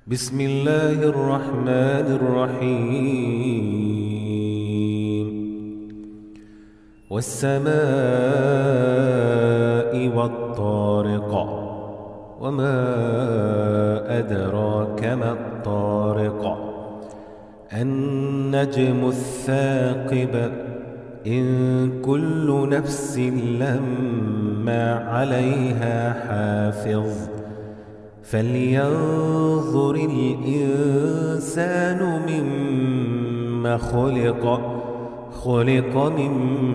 بسم الله الرحمن الرحيم والسماء والطارق وما أدراك ما الطارق النجم الثاقب إن كل نفس لما عليها حافظ فلينظر الإنسان مما خلق من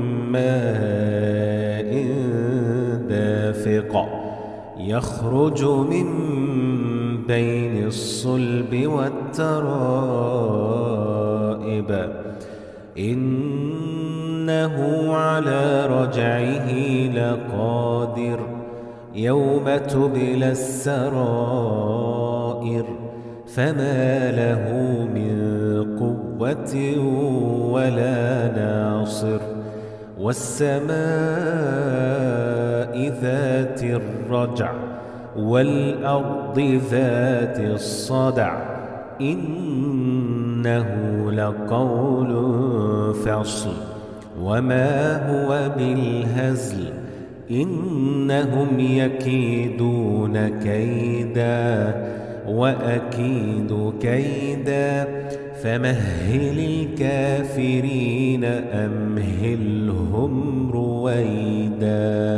ماء دافق يخرج من بين الصلب والترائب إنه على رجعه لقادر يوم تبلى السرائر فما له من قوة ولا ناصر والسماء ذات الرجع والأرض ذات الصدع إنه لقول فصل وما هو بالهزل إنهم يكيدون كيدا وأكيد كيدا فمهل الكافرين أمهلهم رويدا.